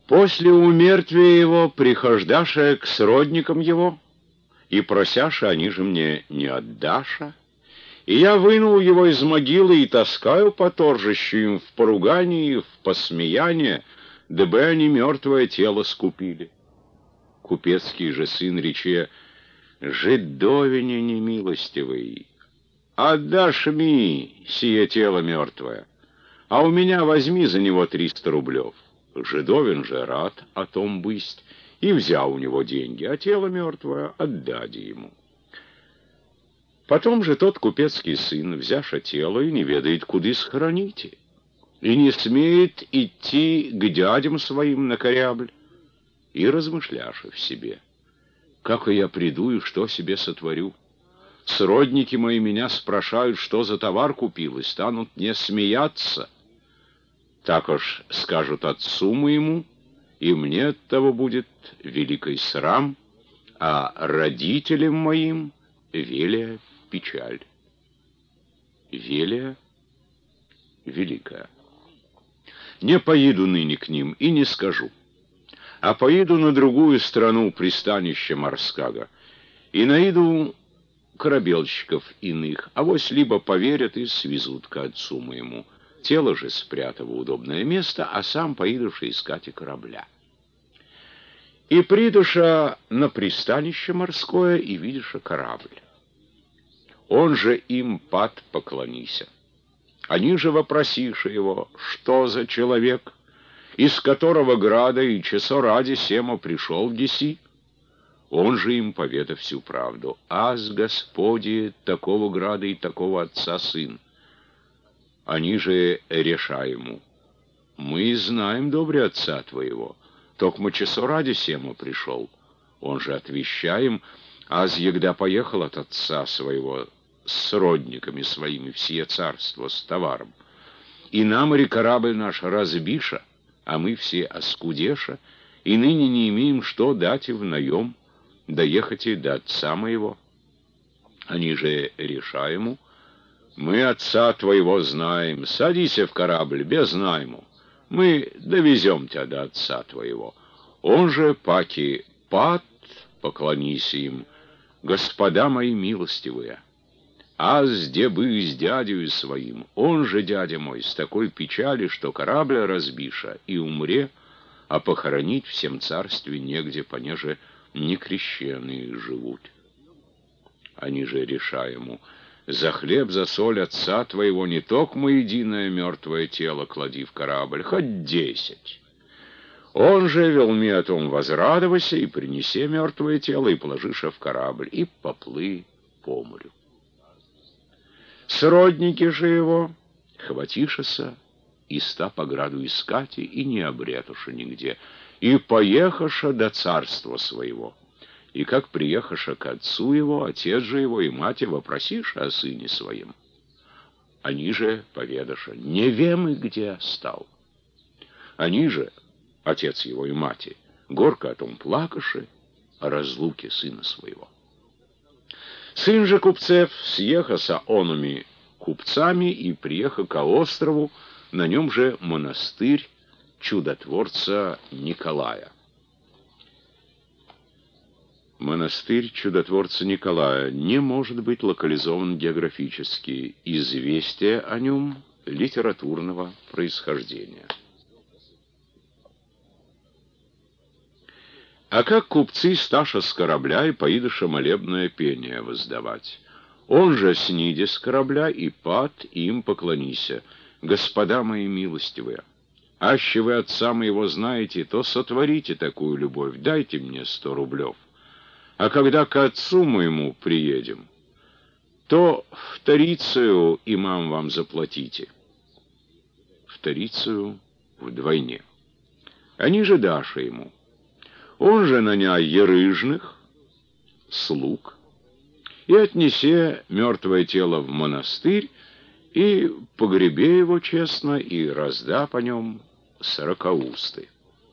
После умертвия его прихождаша к сродникам его, и просяша, они же мне не отдаша, и я вынул его из могилы и таскаю по торжищу им в поругании, в посмеяние, дабы они мертвое тело скупили. Купецкий же сын рече: «Жидовине немилостивый, отдашь ми сие тело мертвое, а у меня возьми за него 300 рублев». Жидовин же рад о том бысть, и взял у него деньги, а тело мертвое отдади ему. Потом же тот купецкий сын, взяша тело, и не ведает, куда схороните, и не смеет идти к дядям своим на корабль, и размышляша в себе: как я приду и что себе сотворю? Сродники мои меня спрашают, что за товар купил, и станут мне смеяться. Так уж скажут отцу моему, и мне от того будет великий срам, а родителям моим велия печаль. Велия великая. Не поеду ныне к ним и не скажу, а поеду на другую страну, пристанище морского, и найду корабельщиков иных, авось либо поверят и свезут к отцу моему. Тело же спрятав в удобное место, а сам поедуша искать и корабля. И придуша на пристанище морское, и видиша корабль. Он же им пад поклонися. Они же вопросиши его, что за человек, из которого града и часо ради сема пришел деси. Он же им поведав всю правду: аз Господи такого града и такого отца сын. Они же реша ему: мы знаем, добрый отца твоего, токмо часо ради сема пришел. Он же отвещаем: аз егда поехал от отца своего с сродниками своими в сие царство с товаром, и на море корабль наш разбиша, а мы все оскудеша, и ныне не имеем что дать и в наем, доехать и до отца моего. Они же реша ему: мы отца твоего знаем, садися в корабль без найму, мы довезем тебя до отца твоего. Он же паки пад, поклонись им: господа мои милостивые, аз где бы с дядею своим, он же дядя мой с такой печали, что корабль разбиша и умре, а похоронить в всем царстве негде, понеже некрещенные живут. Они же реша ему: за хлеб, за соль отца твоего не токмо единое мертвое тело клади в корабль, хоть 10. Он же вел мне о том возрадовайся, и принеси мертвое тело, и положиша в корабль, и поплы по морю. Сродники же его хватишеся, и ста по граду искати, и не обретуша нигде, и поехаша до царства своего. И как приехаша к отцу его, отец же его и мать вопросиша о сыне своем. Они же поведаша: не вем и где стал. Они же, отец его и мать, горько о том плакаши, о разлуке сына своего. Сын же купцев съехаса онуми купцами и приехал к острову, на нем же монастырь чудотворца Николая. Монастырь чудотворца Николая не может быть локализован географически. Известие о нем литературного происхождения. А как купцы сташа с корабля и поидыша молебное пение воздавать? Он же сниде с корабля и пад им поклонися: господа мои милостивые, аще вы отца моего знаете, то сотворите такую любовь, дайте мне 100 рублев. А когда к отцу моему приедем, то вторицею имам вам заплатите. Вторицею вдвойне. Они же даша ему. Он же наня ерыжных, слуг, и отнесе мертвое тело в монастырь, и погребе его честно, и разда по нем 40 усты.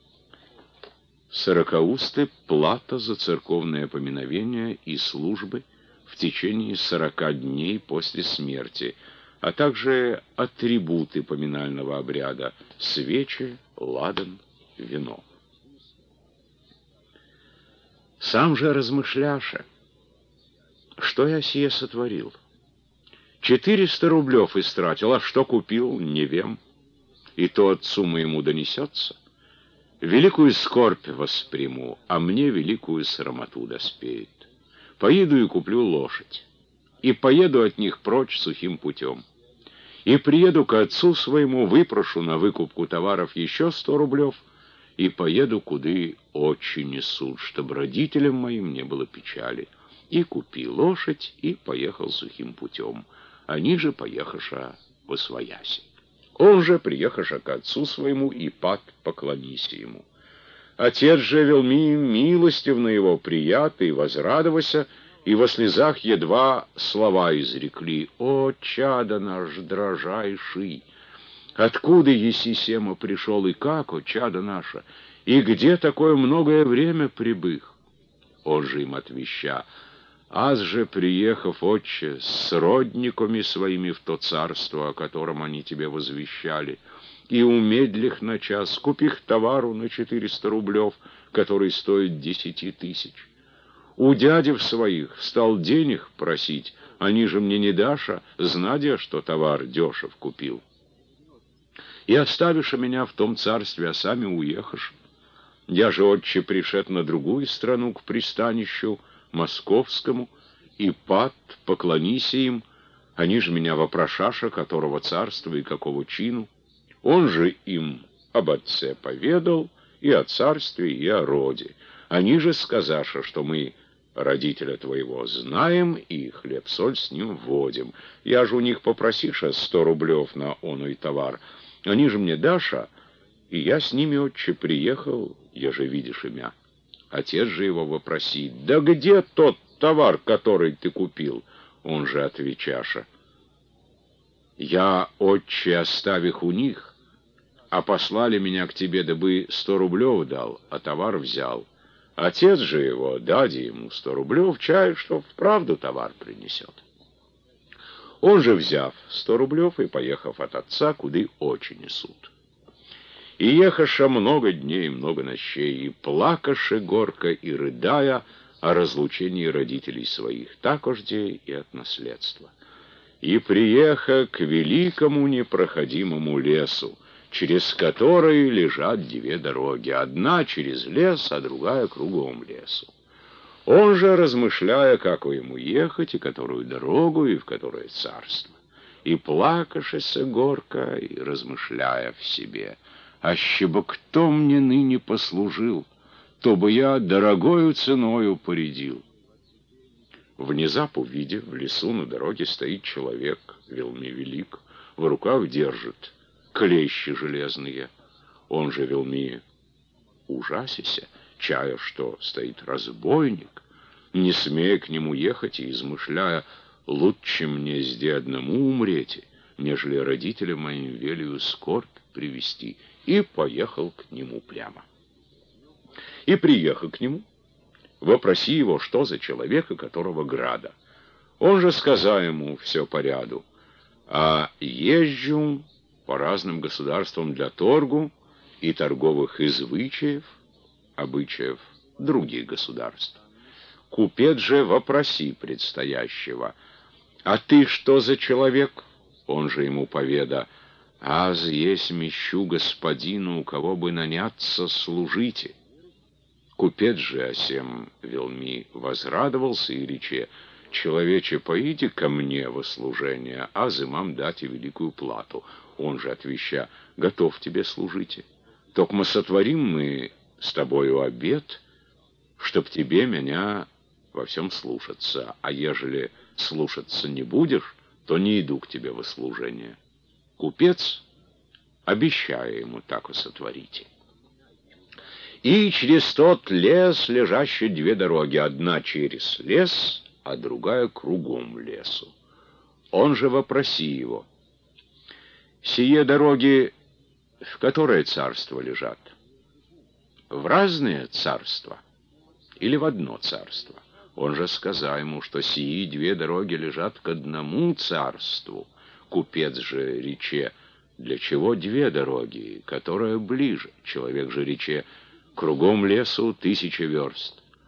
40 усты — плата за церковное поминовение и службы в течение 40 дней после смерти, а также атрибуты поминального обряда — свечи, ладан, вино. Сам же размышляша, что я сие сотворил. 400 рублев истратил, а что купил, не вем. И то отцу моему донесется. Великую скорбь восприму, а мне великую срамоту доспеет. Поеду и куплю лошадь, и поеду от них прочь сухим путем. И приеду к отцу своему, выпрошу на выкупку товаров еще 100 рублев, и поеду, куды очи несут, чтоб родителям моим не было печали. И купи лошадь, и поехал сухим путем. Они же поехаша восвояси. Он же, приехаша к отцу своему, и пад поклонися ему. Отец же велми милостив на его прият, и возрадовася, и во слезах едва слова изрекли: «О, чадо наш дрожайший! Откуда еси сема пришел, и как, о, чадо наше, и где такое многое время прибых?» Он же им отвеща: «Аз же, приехав, отче, с родниками своими в то царство, о котором они тебе возвещали, и умедлих на час, купих товару на 400 рублев, который стоит 10 тысяч. У дядев своих стал денег просить, они же мне не даша, знадя, что товар дешев купил. И оставишь меня в том царстве, а сами уехашь. Я же, отче, пришед на другую страну, к пристанищу московскому, и пад, поклонися им, они же меня вопрошаша, которого царства и какого чину. Он же им об отце поведал, и о царстве, и о роде. Они же сказаша, что мы родителя твоего знаем, и хлеб-соль с ним водим. Я же у них попросиша 100 рублев на оный товар. Они же мне даша, и я с ними, отче, приехал, еже видишь имя. Отец же его вопросит: да где тот товар, который ты купил? Он же отвечаша: я, отче, оставих у них, а послали меня к тебе, дабы 100 рублев дал, а товар взял. Отец же его, дади ему 100 рублев, чает, что вправду товар принесет. Он же, взяв 100 рублев и поехав от отца, куды очи несут. И ехаша много дней и много ночей, и плакаше горько, и рыдая о разлучении родителей своих, такожде и от наследства. И приеха к великому непроходимому лесу, через который лежат 2 дороги, одна через лес, а другая кругом лесу. Он же, размышляя, как ему ехать, и которую дорогу, и в которое царство, и плакашеся горько, и размышляя в себе: аще бы кто мне ныне послужил, то бы я дорогою ценою поредил. Внезапу, увидев, в лесу на дороге стоит человек, велми велик, в руках держит клещи железные. Он же велми ужасися, чая, что стоит разбойник, не смея к нему ехать и измышляя: лучше мне зде одному умреть, нежели родителям моим велию скорбь привести, и поехал к нему прямо. И приехал к нему, вопроси его, что за человека, которого града. Он же сказал ему все по ряду: а езжу по разным государствам для торгу и торговых извычаев, обычаев других государств. Купец же вопроси предстоящего: а ты что за человек? Он же ему поведа: аз есть мещу господину, у кого бы наняться служите. Купец же осем велми возрадовался и рече: человече, поиди ко мне во служение, аз имам дать и великую плату. Он же отвеща: готов тебе служите. Токмо сотворим мы с тобою обет, чтоб тебе меня во всем слушаться, а ежели слушаться не будешь, то не иду к тебе во служение. Купец, обещая ему так и сотворите. И через тот лес лежащие 2 дороги, одна через лес, а другая кругом лесу. Он же вопроси его: сие дороги в которое царство лежат? В разные царства или в одно царство? Он же сказал ему, что сии 2 дороги лежат к одному царству. Купец же рече: для чего 2 дороги, которая ближе? Человек же рече: кругом лесу 1000 верст,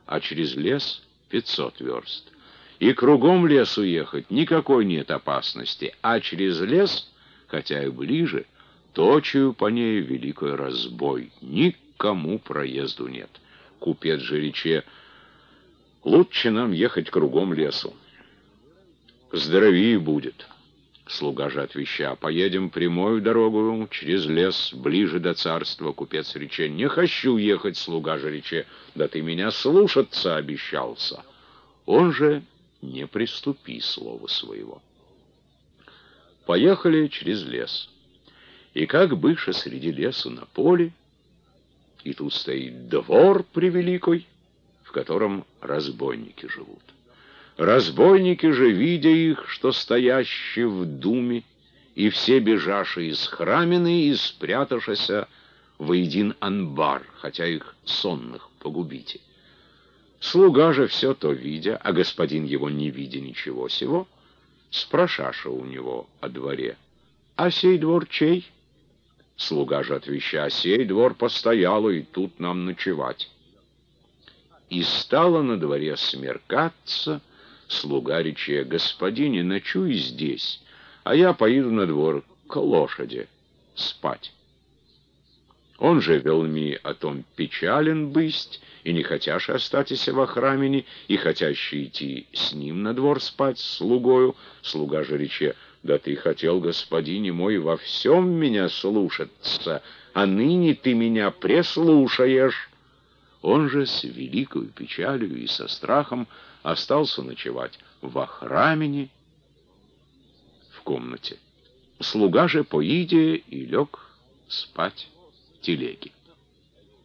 а через лес 500 верст. И кругом лесу ехать никакой нет опасности, а через лес, хотя и ближе, точию по ней великий разбой. Никому проезду нет. Купец же рече: лучше нам ехать кругом лесу. Здоровее будет. Слуга же отвеча: поедем прямою дорогою через лес, ближе до царства. Купец рече: не хочу ехать. Слуга же рече: да ты меня слушаться обещался. Он же: не приступи слова своего. Поехали через лес. И как быша среди лесу на поле, и тут стоит двор превеликой, в котором разбойники живут. Разбойники же, видя их, что стоящие в думе, и все бежаши из храмины, и спрятавшися воедин анбар, хотя их сонных погубите. Слуга же все то видя, а господин его не видя ничего сего, спрашаша у него о дворе: а сей двор чей? Слуга же отвеча: сей двор постоялый, и тут нам ночевать. И стало на дворе смеркаться. Слуга рече: господине, ночуй здесь, а я поеду на двор к лошади спать. Он же велми о том печален бысть, и не хотяши остатися во храмине, и хотящий идти с ним на двор спать с слугою. Слуга же рече: да ты хотел, господине мой, во всем меня слушаться, а ныне ты меня преслушаешь. Он же с великою печалью и со страхом остался ночевать во храмине в комнате. Слуга же поиде и лег спать в телеге.